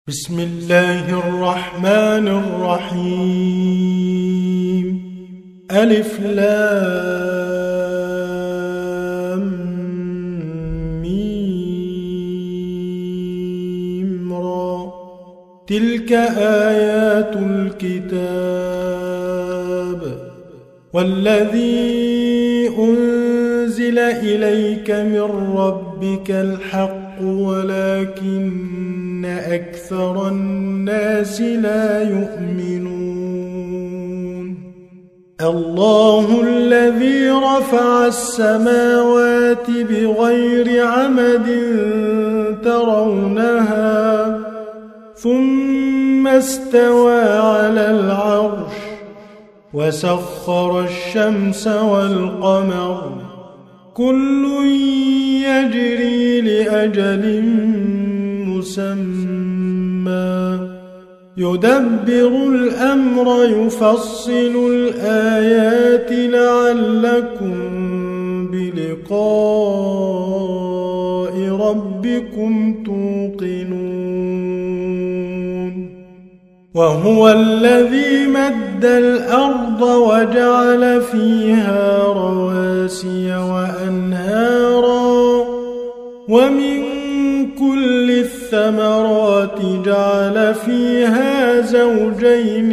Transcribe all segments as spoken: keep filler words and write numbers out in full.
بسم الله الرحمن الرحيم. ألف لام ميم را. تلك آيات الكتاب والذي أنزل إليك من ربك الحق ولكن أكثر الناس لا يؤمنون. الله الذي رفع السماوات بغير عمد ترونها ثم استوى على العرش وسخر الشمس والقمر كل يجري لأجل مسمى يدبر الأمر يفصل الآيات لعلكم بلقاء ربكم توقنون. وهو الذي مد الأرض وجعل فيها رواسي وأنهارا ومن كل الثمرات جعل فيها زوجين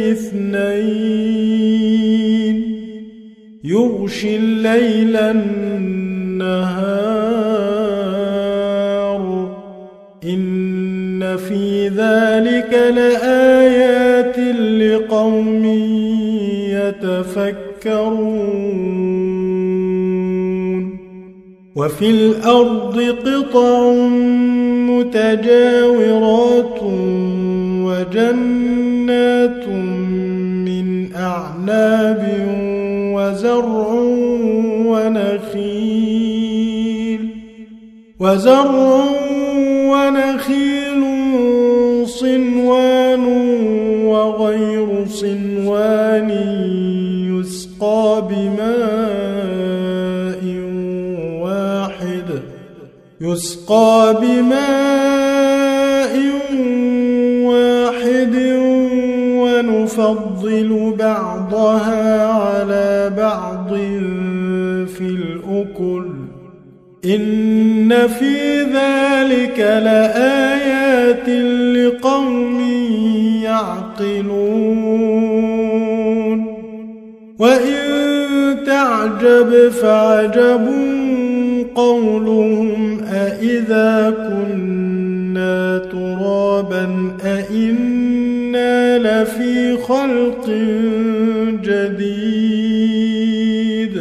اثنين يغشي الليل النهار إن في ذلك لآيات لقوم يتفكرون. وفي الأرض قطع متجاورات وجنات من أعناب وزرع ونخيل وزرع ونخيل صنوان وغير صنوان يسقى بماء واحد يسقى بماء واحد ونفضل بعضها على بعض في الأكل إن في ذلك لآيات لقوم يعقلون. وإن تعجب فعجب قولهم أإذا كنا ترابا أإنا لفي خلق جديد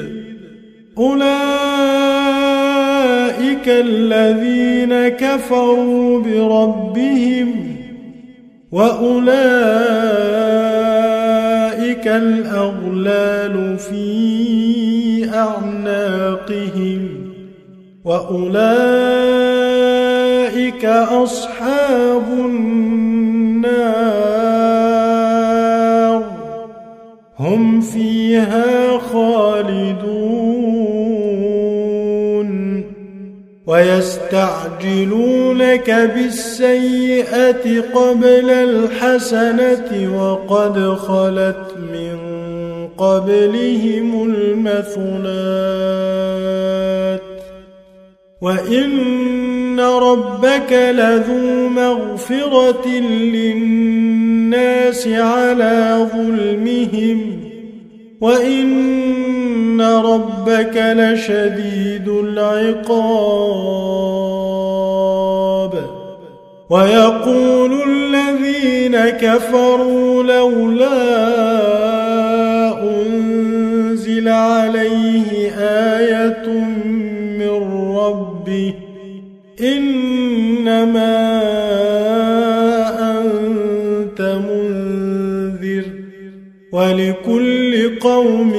أولئك الذين كفروا بربهم وأولئك الأغلال في أعناقهم وأولئك أصحاب النار هم فيها خالدون. ويستعجلونك بالسيئة قبل الحسنة وقد خلت من قبلهم المثلات وإن ربك لذو مغفرة للناس على ظلمهم وإن ربك لشديد العقاب. ويقول الذين كفروا لولا أنزل عليه آية من ربه إنما أنت منذر ولكل قوم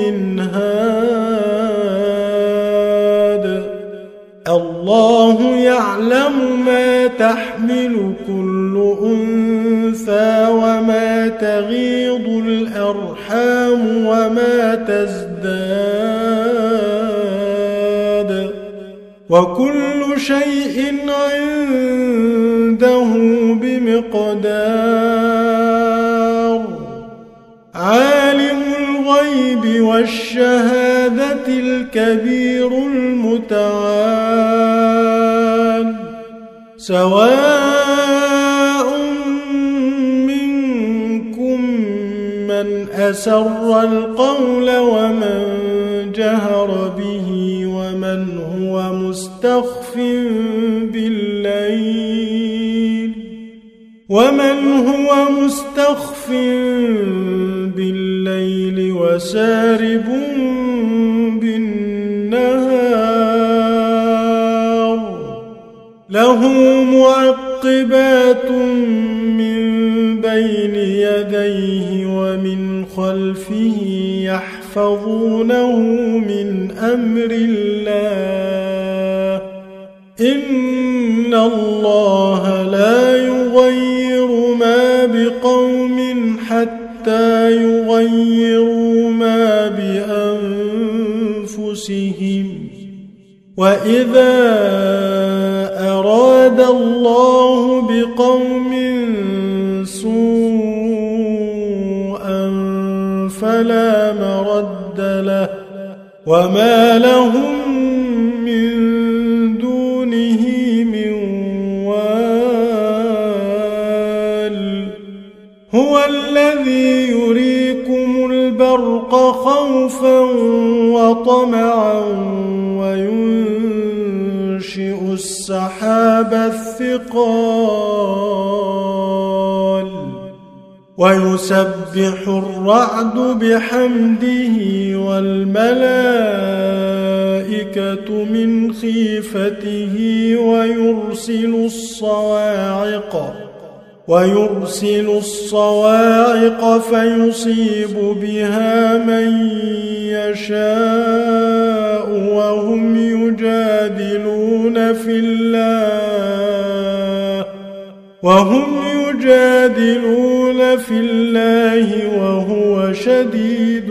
هاد. الله يعلم ما تحمل كل أنثى وما تغيض الأرحام وما تزداد وكل شيء عنده بمقدار. بمقدار عالم الغيب والشهادة الكبير المتعال سواء منكم من أسر القول ومن جهر به ومن هو مستخف بالليل ومن هو مستخف بالليل وسارب بالنهار له معقبات من بين يديه ومن خلفه يحفظونه من أمر الله إن الله لا يغير ما بقوم حتى يغيروا ما بأنفسهم وإذا أراد الله بقوم سوءا فلا مرد له وما لهم من دونه من وال هو الذي يريكم البرق خوفا وطمعا وينشئ السحاب الثقال ويسبح الرعد بحمده والملائكة من خيفته ويرسل الصواعق ويرسل الصواعق فيصيب بها من يشاء وهم يجادلون في الله وهم يجادلون في الله وهو شديد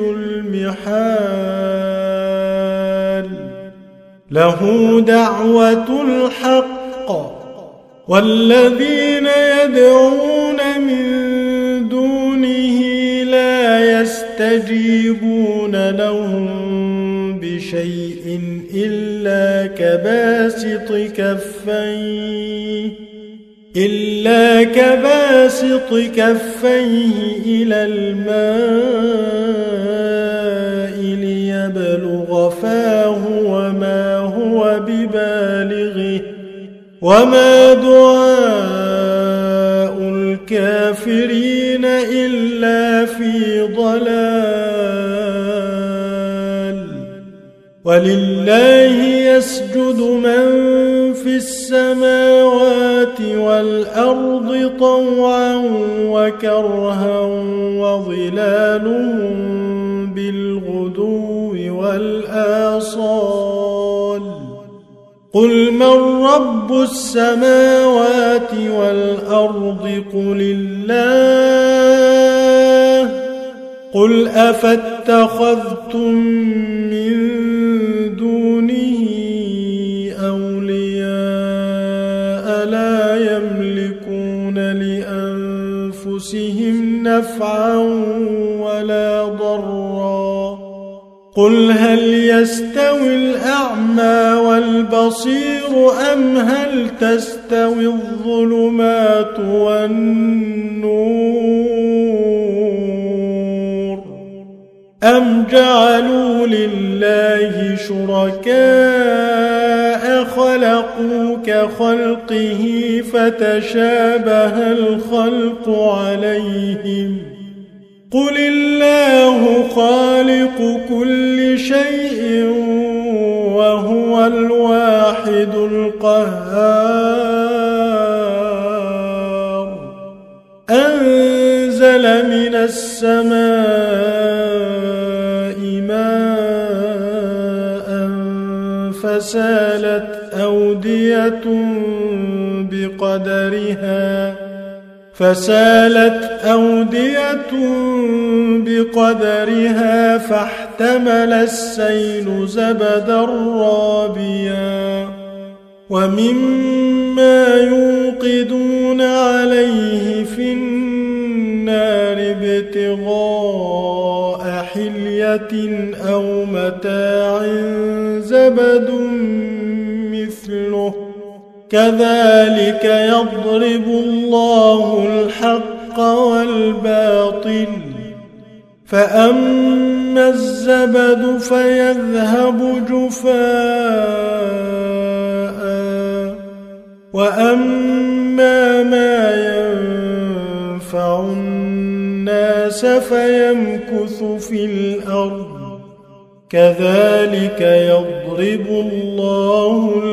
المحال له دعوة الحق والذين يدعون من دونه لا يستجيبون لهم بشيء إلا كباسط كفيه إلا كباسط كفيه إلى الماء ليبلغ فاه وما هو ببالغه وما دعاء الكافرين إلا في ضلال ولله يسجد من في السماوات والأرض طوعا وكرها وظلالهم بالغدو والآصال قل من رب السماوات والأرض قل الله قل أفاتخذتم من دونه أولياء لا يملكون لأنفسهم نفعا ولا ضرا قل هل يستوي الأعمى والبصير أم هل تستوي الظلمات والنور أم جعلوا لله شركاء خلقوا كخلقه فتشابه الخلق عليهم قل الله خالق كل شيء وهو الواحد القهار أنزل من السماء ماء فسالت أودية بقدرها فسالت أودية بقدرها فاحتمل السيل زبدا رابيا ومما يوقدون عليه في النار ابتغاء حلية أو متاع زبد مثله كذلك يضرب الله الحق والباطل فأما الزبد فيذهب جفاء وأما ما ينفع الناس فيمكث في الأرض كذلك يضرب الله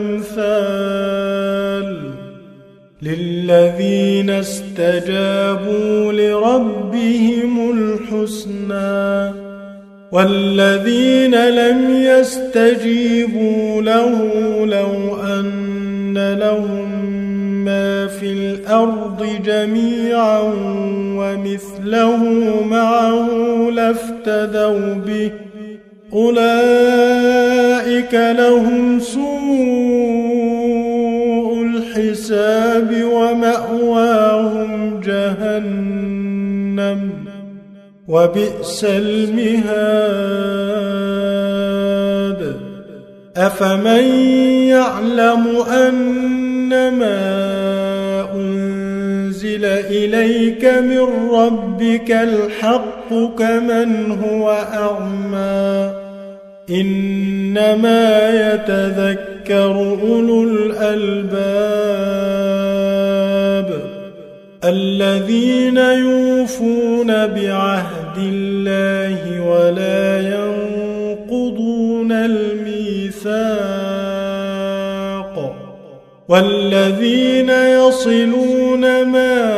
الأمثال للذين استجابوا لربهم الحسنى والذين لم يستجيبوا له لو أن لهم ما في الأرض جميعا ومثله معه لافتدوا به أولئك لهم سوء الحساب ومأواهم جهنم وبئس المهاد أفمن يعلم أنما أنزل إليك من ربك الحق كمن هو أعمى إنما يتذكر أولو الألباب الذين يوفون بعهد الله ولا ينقضون الميثاق والذين يصلون ما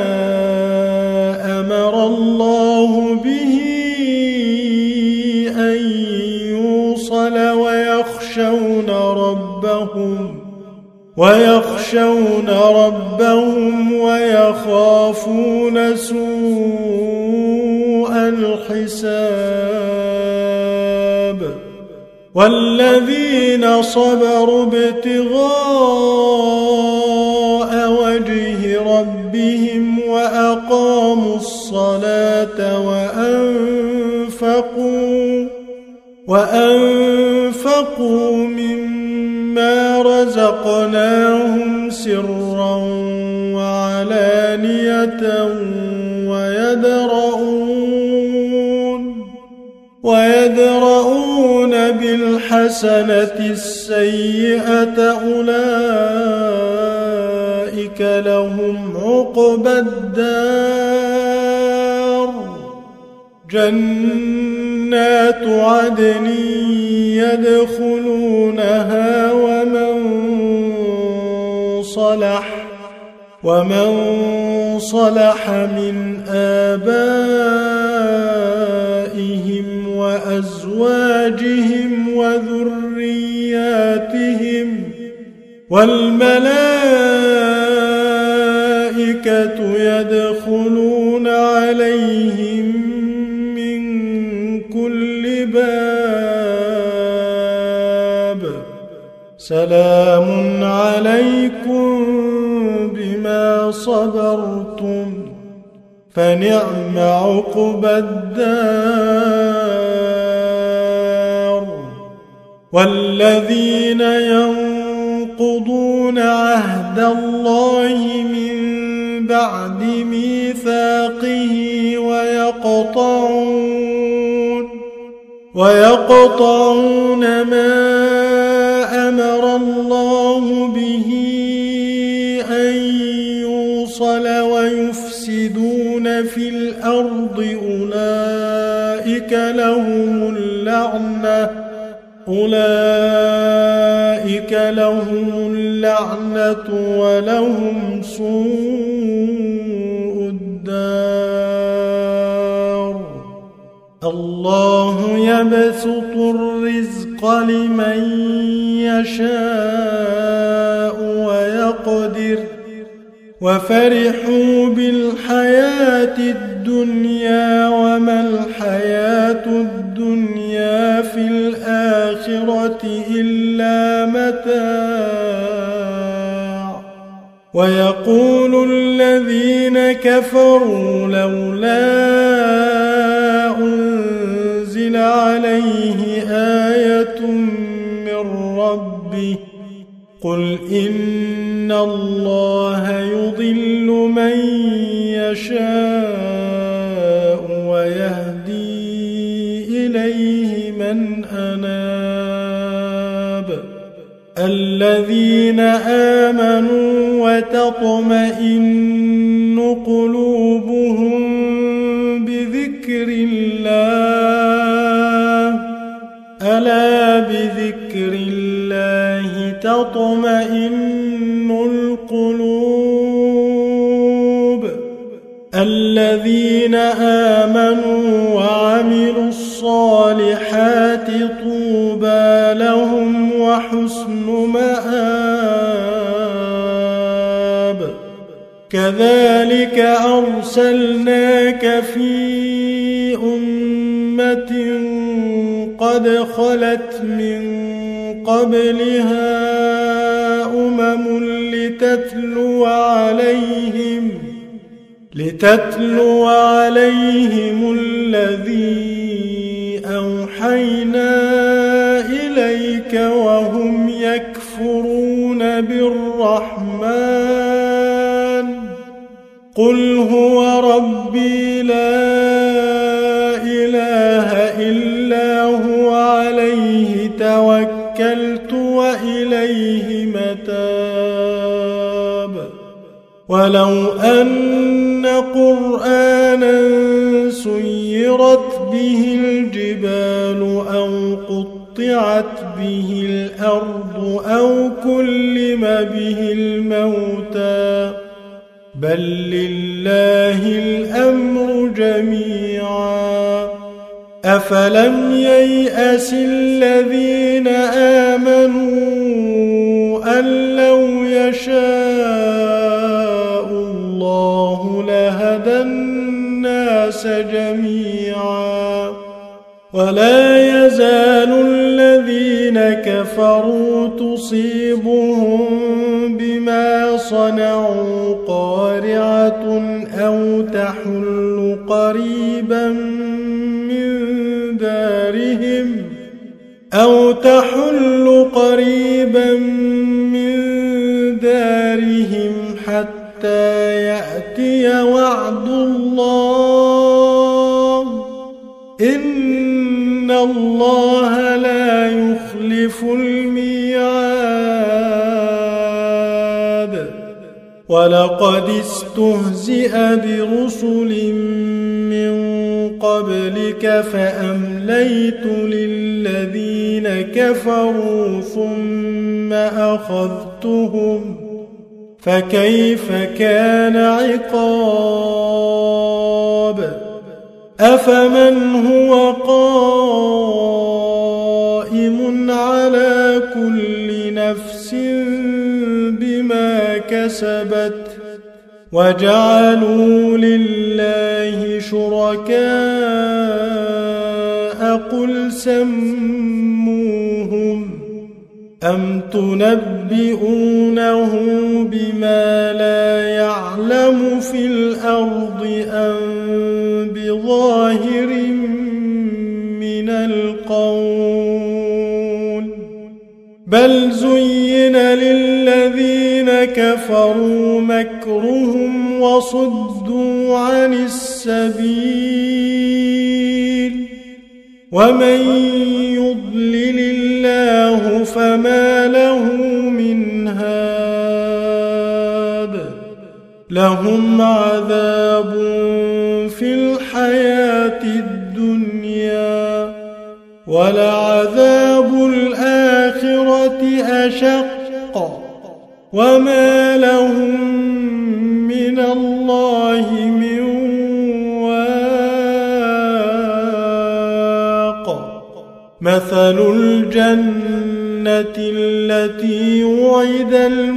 أمر الله به أن يوصل ويخشون ربهم ويخشون ربهم ويخافون سوء الحساب والذين صبروا ابتغاء وجه ربهم وأقاموا الصلاة وأنفقوا وأنفقوا مما رزقناهم سرا وعلانية ويدرؤون ويدرؤون بالحسنة السيئة أولئك لهم عقبى الدار جنات عدن يدخلونها ومن صلح ومن صلح من آبائهم وأزواجهم وذرياتهم والملائكة يدخلون عليهم من كل باب سلام عليكم بما صبرتم فنعم عقبى الدار والذين ينقضون عهد الله من بعد ميثاقه ويقطعون ويقطعون ما أمر الله به أن يوصل ويفسدون في الأرض أولئك لهم اللعنة أولئك لهم اللعنة ولهم سوء الدار الله يبسط الرزق لمن يشاء ويقدر وفرحوا بالحياة الدنيا وما الحياة الدنيا في الآخرة إلا متاع ويقول الذين كفروا لولا أنزل عليه آية من ربه قل إن الله يضل من يشاء ويهدي إليه من أناب الذين آمنوا وتطمئن قلوبهم بذكر الله ألا بذكر الله تطمئن القلوب الذين آمنوا وعملوا الصالحات طوبى لهم وحسن مآب كذلك أرسلناك في أمة قد خلت من قبلها أمم لتتلو عليهم لتتلو عليهم الذي أوحينا إليك وهم يكفرون بالرحمن قل هو ربي لا إله إلا هو عليه توكلت وإليه متاب ولو أن قرآنا سيرت به الجبال أو قطعت به الأرض أو كلم به الموتى بل لله الأمر جميعا أفلم ييأس الذين آمنوا أن لو يشاء الله لهدى الناس جميعا ولا يزال الذين كفروا تصيبهم بما صنعوا قارعة أو تحل قريبا من دارهم أو تحل قريبا من دارهم حتى يأتي وعد الله إن الله لا يخلف الميعاد ولقد استهزئ برسل من قبلك فأمليت للذين كفروا ثم أخذتهم فكيف كان عقاب أفمن هو قائم على كل نفس بما كسبت وجعلوا لله شركاء قل سموهم أم تنبئونه بما لا يعلم في الأرض أم بظاهر من القول بل زين للذين كفروا مكرهم وصدوا عن السبيل ومن يضلل الله فما له من هاد لهم عذاب في الحياة الدنيا ولعذاب الآخرة أشق وما لهم من الله من واق مثل الجنة التي وعد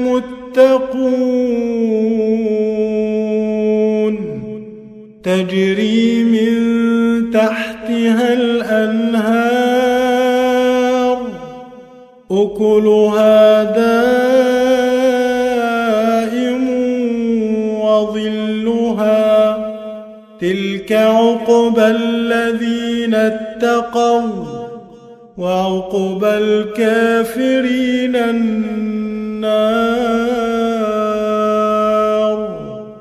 المتقون تجري من تحتها الأنهار أكلها دائم تلك عقبى الذين اتقوا وعقبى الكافرين النار.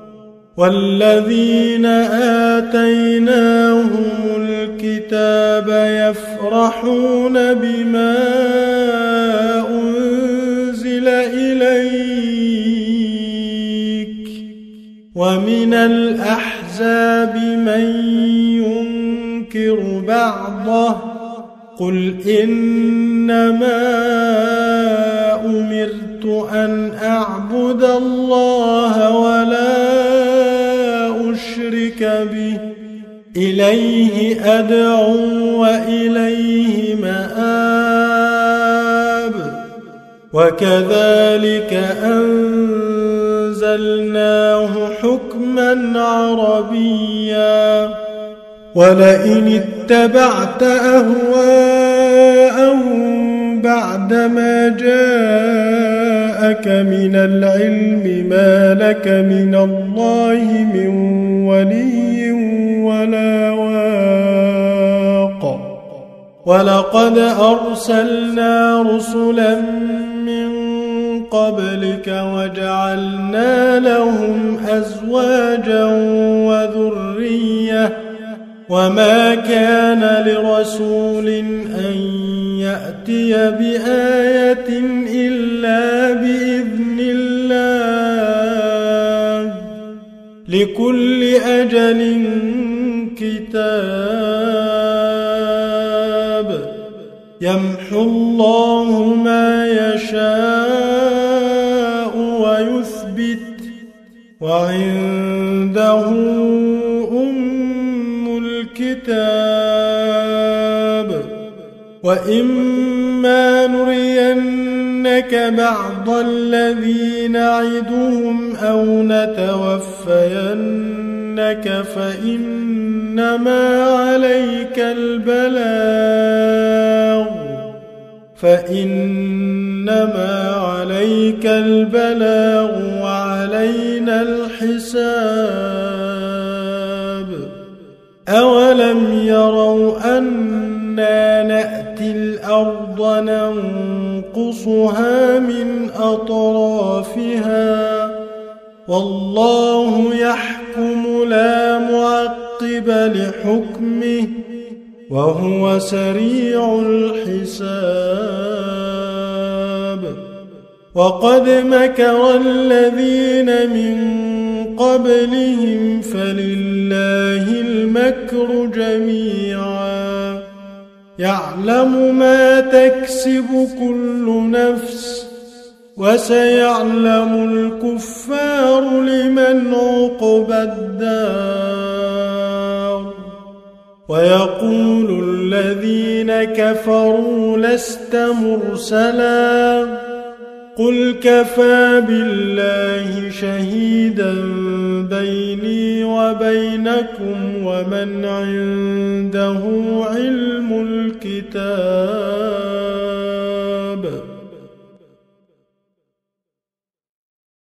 والذين آتيناهم الكتاب يفرحون بما أنزل إليك ومن الأحزاب من ينكر بعضه قل إنما أمرت أن أعبد الله ولا أشرك به إليه أدعو وإليه مآب. وكذلك أنزلناه حكما عربيا ولئن اتبعت أهواءهم بعدما جاءك من العلم ما لك من الله من ولي ولا واق. ولقد أرسلنا رسلا من قبلك وجعلنا لهم أزواجا وذرية وما كان لرسول أن يأتي بآية إلا بإذن الله لكل أجل كتاب يمحو الله ما يشاء ويثبت وعنده الكتاب. وإما نرينك بعض الذي نعدهم أو نتوفينك فإنما عليك البلاغ فإنما عليك البلاغ وعلينا الحساب. أولم يروا أنا نأتي الأرض ننقصها من أطرافها والله يحكم لا معقب لحكمه وهو سريع الحساب. وقد مكر الذين من قبلهم فلله المكر جميعا يعلم ما تكسب كل نفس وسيعلم الكفار لمن عقبى الدار. ويقول الذين كفروا لست مرسلا قل كفى بالله شهيدا بيني وبينكم ومن عنده علم الكتاب.